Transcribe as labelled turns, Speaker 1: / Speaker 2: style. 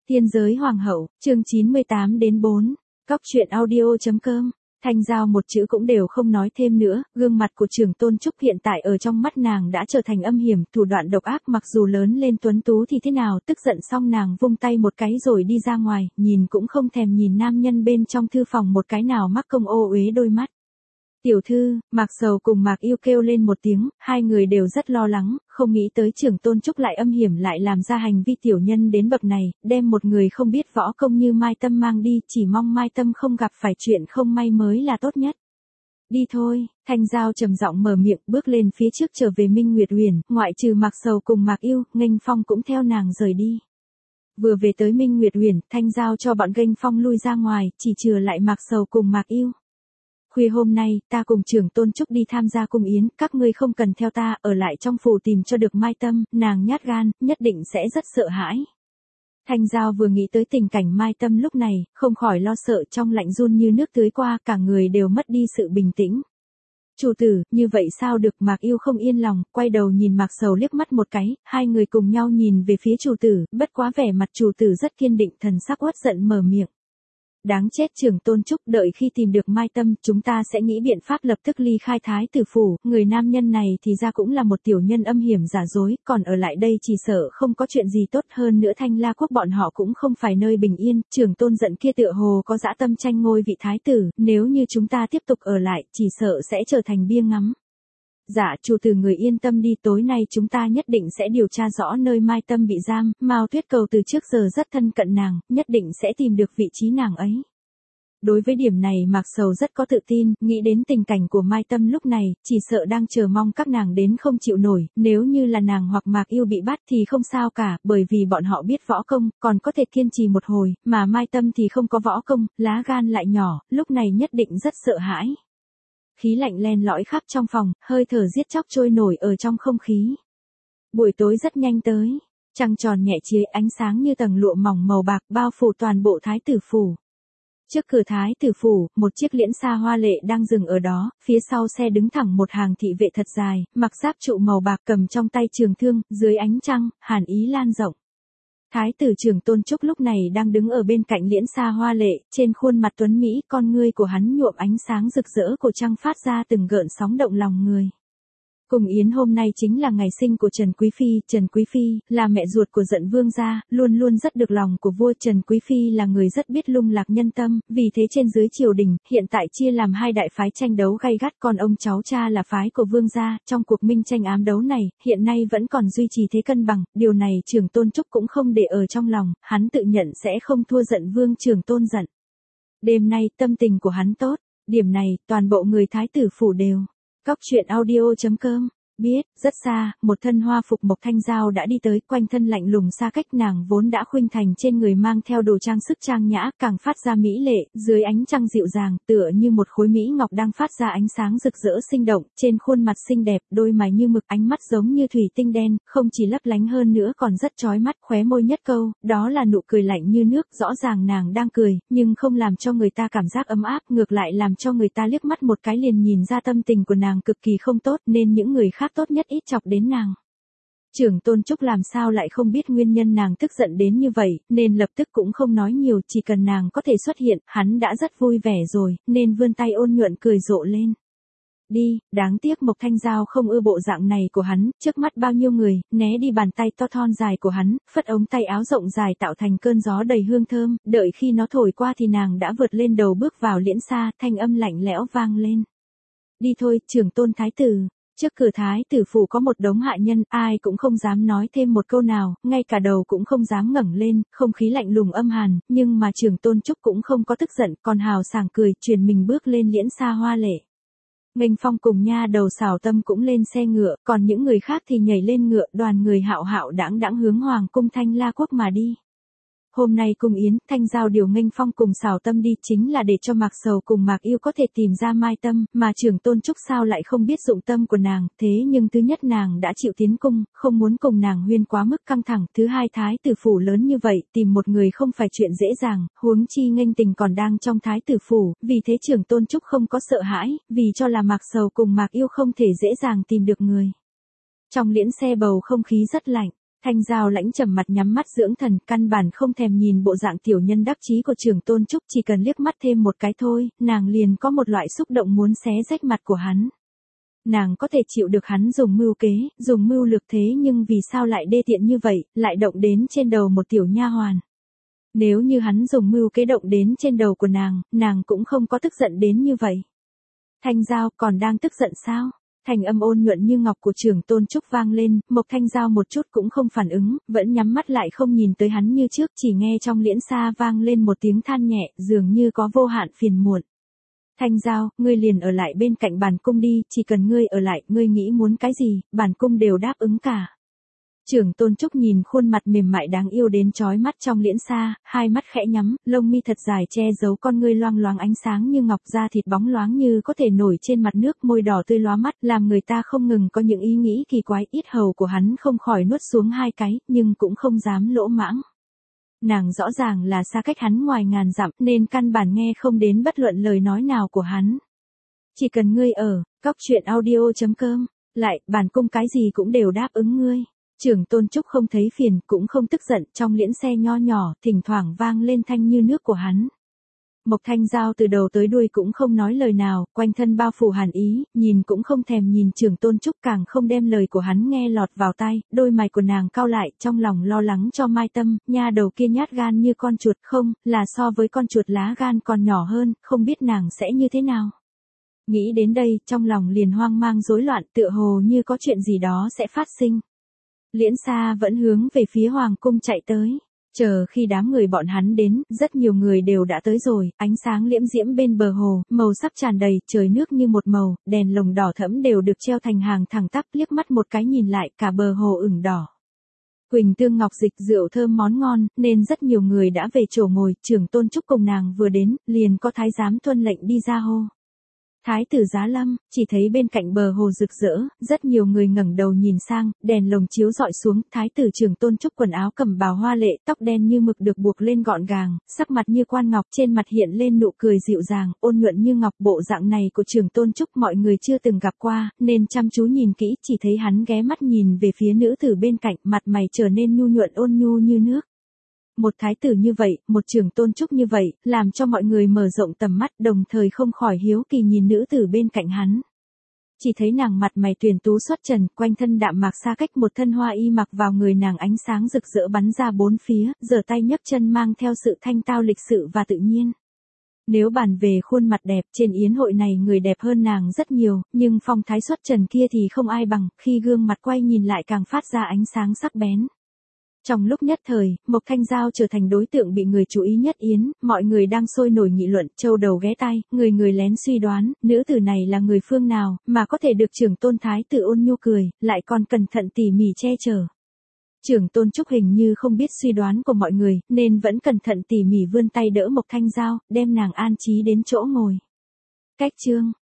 Speaker 1: Tiên giới hoàng hậu, chương 98-4, Cóc truyện audio.com. Thanh Giao một chữ cũng đều không nói thêm nữa, gương mặt của Trường Tôn Trúc hiện tại ở trong mắt nàng đã trở thành âm hiểm, thủ đoạn độc ác, mặc dù lớn lên tuấn tú thì thế nào, tức giận xong nàng vung tay một cái rồi đi ra ngoài, nhìn cũng không thèm nhìn nam nhân bên trong thư phòng một cái nào, mắc công ô uế đôi mắt. Tiểu thư, Mạc Sầu cùng Mạc Yêu kêu lên một tiếng, hai người đều rất lo lắng, không nghĩ tới Trường Tôn Trúc lại âm hiểm, lại làm ra hành vi tiểu nhân đến bậc này, đem một người không biết võ công như Mai Tâm mang đi, chỉ mong Mai Tâm không gặp phải chuyện không may mới là tốt nhất. Đi thôi, Thanh Giao trầm giọng mở miệng, bước lên phía trước trở về Minh Nguyệt Uyển, ngoại trừ Mạc Sầu cùng Mạc Yêu, Nghênh Phong cũng theo nàng rời đi. Vừa về tới Minh Nguyệt Uyển, Thanh Giao cho bọn Nghênh Phong lui ra ngoài, chỉ chừa lại Mạc Sầu cùng Mạc Yêu. Khuya hôm nay, ta cùng Trường Tôn Trúc đi tham gia cung yến, các ngươi không cần theo ta, ở lại trong phủ tìm cho được Mai Tâm, nàng nhát gan, nhất định sẽ rất sợ hãi. Thanh Giao vừa nghĩ tới tình cảnh Mai Tâm lúc này, không khỏi lo sợ, trong lạnh run như nước tưới qua, cả người đều mất đi sự bình tĩnh. Chủ tử, như vậy sao được? Mạc Yêu không yên lòng, quay đầu nhìn Mạc Sầu liếc mắt một cái, hai người cùng nhau nhìn về phía chủ tử, bất quá vẻ mặt chủ tử rất kiên định, thần sắc uất giận mở miệng. Đáng chết Trường Tôn Trúc, đợi khi tìm được Mai Tâm, chúng ta sẽ nghĩ biện pháp lập tức ly khai Thái Tử phủ, người nam nhân này thì ra cũng là một tiểu nhân âm hiểm giả dối, còn ở lại đây chỉ sợ không có chuyện gì tốt hơn nữa. Thanh La quốc bọn họ cũng không phải nơi bình yên, Trường Tôn giận kia tựa hồ có dã tâm tranh ngôi vị thái tử, nếu như chúng ta tiếp tục ở lại, chỉ sợ sẽ trở thành bia ngắm. Dạ, chủ tử người yên tâm đi, tối nay chúng ta nhất định sẽ điều tra rõ nơi Mai Tâm bị giam, Mao Tuyết Cầu từ trước giờ rất thân cận nàng, nhất định sẽ tìm được vị trí nàng ấy. Đối với điểm này Mạc Sầu rất có tự tin, nghĩ đến tình cảnh của Mai Tâm lúc này, chỉ sợ đang chờ mong các nàng đến không chịu nổi, nếu như là nàng hoặc Mạc Yêu bị bắt thì không sao cả, bởi vì bọn họ biết võ công, còn có thể kiên trì một hồi, mà Mai Tâm thì không có võ công, lá gan lại nhỏ, lúc này nhất định rất sợ hãi. Khí lạnh len lỏi khắp trong phòng, hơi thở giết chóc trôi nổi ở trong không khí. Buổi tối rất nhanh tới, trăng tròn nhẹ chiếu, ánh sáng như tầng lụa mỏng màu bạc bao phủ toàn bộ Thái Tử phủ. Trước cửa Thái Tử phủ, một chiếc liễn xa hoa lệ đang dừng ở đó, phía sau xe đứng thẳng một hàng thị vệ thật dài, mặc giáp trụ màu bạc, cầm trong tay trường thương, dưới ánh trăng, hàn ý lan rộng. Thái tử Trường Tôn Trúc lúc này đang đứng ở bên cạnh liễn xa hoa lệ, trên khuôn mặt tuấn mỹ, con ngươi của hắn nhuộm ánh sáng rực rỡ của trăng phát ra từng gợn sóng động lòng người. Cung yến hôm nay chính là ngày sinh của Trần Quý Phi, Trần Quý Phi là mẹ ruột của Dận Vương gia, luôn luôn rất được lòng của vua. Trần Quý Phi là người rất biết lung lạc nhân tâm, vì thế trên dưới triều đình, hiện tại chia làm hai đại phái tranh đấu gay gắt, còn ông cháu cha là phái của Vương gia, trong cuộc minh tranh ám đấu này, hiện nay vẫn còn duy trì thế cân bằng, điều này Trường Tôn Trúc cũng không để ở trong lòng, hắn tự nhận sẽ không thua Dận Vương Trường Tôn giận. Đêm nay tâm tình của hắn tốt, điểm này toàn bộ người Thái Tử phủ đều. Cóc truyện audio.com. Biết, rất xa, một thân hoa phục mộc Thanh Giao đã đi tới, quanh thân lạnh lùng xa cách, nàng vốn đã khuynh thành trên người mang theo đồ trang sức trang nhã, càng phát ra mỹ lệ, dưới ánh trăng dịu dàng, tựa như một khối mỹ ngọc đang phát ra ánh sáng rực rỡ sinh động, trên khuôn mặt xinh đẹp, đôi mày như mực, ánh mắt giống như thủy tinh đen, không chỉ lấp lánh hơn nữa còn rất chói mắt, khóe môi nhất câu, đó là nụ cười lạnh như nước, rõ ràng nàng đang cười, nhưng không làm cho người ta cảm giác ấm áp, ngược lại làm cho người ta liếc mắt một cái liền nhìn ra tâm tình của nàng cực kỳ không tốt, nên những người khác tốt nhất ít chọc đến nàng. Trường Tôn Trúc làm sao lại không biết nguyên nhân nàng tức giận đến như vậy, nên lập tức cũng không nói nhiều, chỉ cần nàng có thể xuất hiện, hắn đã rất vui vẻ rồi, nên vươn tay ôn nhuận cười rộ lên. Đi, đáng tiếc Mộc Thanh Giao không ưa bộ dạng này của hắn, trước mắt bao nhiêu người, né đi bàn tay to thon dài của hắn, phất ống tay áo rộng dài tạo thành cơn gió đầy hương thơm, đợi khi nó thổi qua thì nàng đã vượt lên đầu bước vào liễn xa, thanh âm lạnh lẽo vang lên. Đi thôi, Trường Tôn Thái tử. Trước cửa Thái Tử phủ có một đống hạ nhân, ai cũng không dám nói thêm một câu nào, ngay cả đầu cũng không dám ngẩng lên, không khí lạnh lùng âm hàn, nhưng mà Trường Tôn Trúc cũng không có tức giận, còn hào sảng cười, truyền mình bước lên liễn xa hoa lệ. Nghênh Phong cùng nha đầu Xảo Tâm cũng lên xe ngựa, còn những người khác thì nhảy lên ngựa, đoàn người hạo hạo đãng đãng hướng hoàng cung Thanh La quốc mà đi. Hôm nay cung yến, Thanh Giao điều Nghênh Phong cùng Xảo Tâm đi chính là để cho Mạc Sầu cùng Mạc Yêu có thể tìm ra Mai Tâm, mà Trường Tôn Trúc sao lại không biết dụng tâm của nàng, thế nhưng thứ nhất nàng đã chịu tiến cung, không muốn cùng nàng huyên quá mức căng thẳng, thứ hai Thái Tử phủ lớn như vậy, tìm một người không phải chuyện dễ dàng, huống chi Nghênh Tình còn đang trong Thái Tử phủ, vì thế Trường Tôn Trúc không có sợ hãi, vì cho là Mạc Sầu cùng Mạc Yêu không thể dễ dàng tìm được người. Trong liễn xe bầu không khí rất lạnh. Thanh Giao lãnh trầm mặt nhắm mắt dưỡng thần, căn bản không thèm nhìn bộ dạng tiểu nhân đắc chí của Trường Tôn Trúc, chỉ cần liếc mắt thêm một cái thôi, nàng liền có một loại xúc động muốn xé rách mặt của hắn. Nàng có thể chịu được hắn dùng mưu kế, dùng mưu lược, thế nhưng vì sao lại đê tiện như vậy, lại động đến trên đầu một tiểu nha hoàn. Nếu như hắn dùng mưu kế động đến trên đầu của nàng cũng không có tức giận đến như vậy. Thanh Giao, còn đang tức giận sao? Thành âm ôn nhuận như ngọc của Trường Tôn Trúc vang lên, Mộc Thanh Giao một chút cũng không phản ứng, vẫn nhắm mắt lại không nhìn tới hắn như trước, chỉ nghe trong liễn xa vang lên một tiếng than nhẹ, dường như có vô hạn phiền muộn. Thanh Giao, ngươi liền ở lại bên cạnh bản cung đi, chỉ cần ngươi ở lại, ngươi nghĩ muốn cái gì, bản cung đều đáp ứng cả. Trường Tôn Trúc nhìn khuôn mặt mềm mại đáng yêu đến chói mắt trong liễn xa, hai mắt khẽ nhắm, lông mi thật dài che giấu con ngươi loang loáng ánh sáng như ngọc, da thịt bóng loáng như có thể nổi trên mặt nước, môi đỏ tươi lóa mắt, làm người ta không ngừng có những ý nghĩ kỳ quái, yết hầu của hắn không khỏi nuốt xuống hai cái, nhưng cũng không dám lỗ mãng. Nàng rõ ràng là xa cách hắn ngoài ngàn dặm, nên căn bản nghe không đến bất luận lời nói nào của hắn. Chỉ cần ngươi ở, coctruyện.audio.com, lại, bản cung cái gì cũng đều đáp ứng ngươi. Trường Tôn Trúc không thấy phiền, cũng không tức giận, trong liễn xe nho nhỏ, thỉnh thoảng vang lên thanh như nước của hắn. Mộc Thanh Giao từ đầu tới đuôi cũng không nói lời nào, quanh thân bao phủ hàn ý, nhìn cũng không thèm nhìn Trường Tôn Trúc, càng không đem lời của hắn nghe lọt vào tai, đôi mày của nàng cau lại, trong lòng lo lắng cho Mai Tâm, nha đầu kia nhát gan như con chuột, không, là so với con chuột lá gan còn nhỏ hơn, không biết nàng sẽ như thế nào. Nghĩ đến đây, trong lòng liền hoang mang rối loạn, tựa hồ như có chuyện gì đó sẽ phát sinh. Liễn xa vẫn hướng về phía hoàng cung chạy tới. Chờ khi đám người bọn hắn đến, rất nhiều người đều đã tới rồi, ánh sáng liễm diễm bên bờ hồ, màu sắc tràn đầy, trời nước như một màu, đèn lồng đỏ thẫm đều được treo thành hàng thẳng tắp, liếc mắt một cái nhìn lại, cả bờ hồ ửng đỏ. Quỳnh tương ngọc dịch, rượu thơm món ngon, nên rất nhiều người đã về chỗ ngồi, Trường Tôn Trúc cùng nàng vừa đến, liền có thái giám tuân lệnh đi ra hô. Thái tử Giá Lâm, chỉ thấy bên cạnh bờ hồ rực rỡ, rất nhiều người ngẩng đầu nhìn sang, đèn lồng chiếu rọi xuống, thái tử Trường Tôn Trúc quần áo cẩm bào hoa lệ, tóc đen như mực được buộc lên gọn gàng, sắc mặt như quan ngọc, trên mặt hiện lên nụ cười dịu dàng, ôn nhuận như ngọc, bộ dạng này của Trường Tôn Trúc mọi người chưa từng gặp qua, nên chăm chú nhìn kỹ, chỉ thấy hắn ghé mắt nhìn về phía nữ tử bên cạnh, mặt mày trở nên nhu nhuận ôn nhu như nước. Một thái tử như vậy, một Trường Tôn Trúc như vậy, làm cho mọi người mở rộng tầm mắt, đồng thời không khỏi hiếu kỳ nhìn nữ tử bên cạnh hắn. Chỉ thấy nàng mặt mày tuyển tú xuất trần, quanh thân đạm mạc xa cách, một thân hoa y mặc vào người nàng ánh sáng rực rỡ bắn ra bốn phía, giở tay nhấc chân mang theo sự thanh tao lịch sự và tự nhiên. Nếu bàn về khuôn mặt đẹp, trên yến hội này người đẹp hơn nàng rất nhiều, nhưng phong thái xuất trần kia thì không ai bằng, khi gương mặt quay nhìn lại càng phát ra ánh sáng sắc bén. Trong lúc nhất thời, Mộc Thanh Giao trở thành đối tượng bị người chú ý nhất yến, mọi người đang sôi nổi nghị luận, châu đầu ghé tai, người lén suy đoán, nữ tử này là người phương nào, mà có thể được Trưởng Tôn Thái tử ôn nhu cười, lại còn cẩn thận tỉ mỉ che chở. Trưởng Tôn Trúc hình như không biết suy đoán của mọi người, nên vẫn cẩn thận tỉ mỉ vươn tay đỡ Mộc Thanh Giao, đem nàng an trí đến chỗ ngồi. Cách chương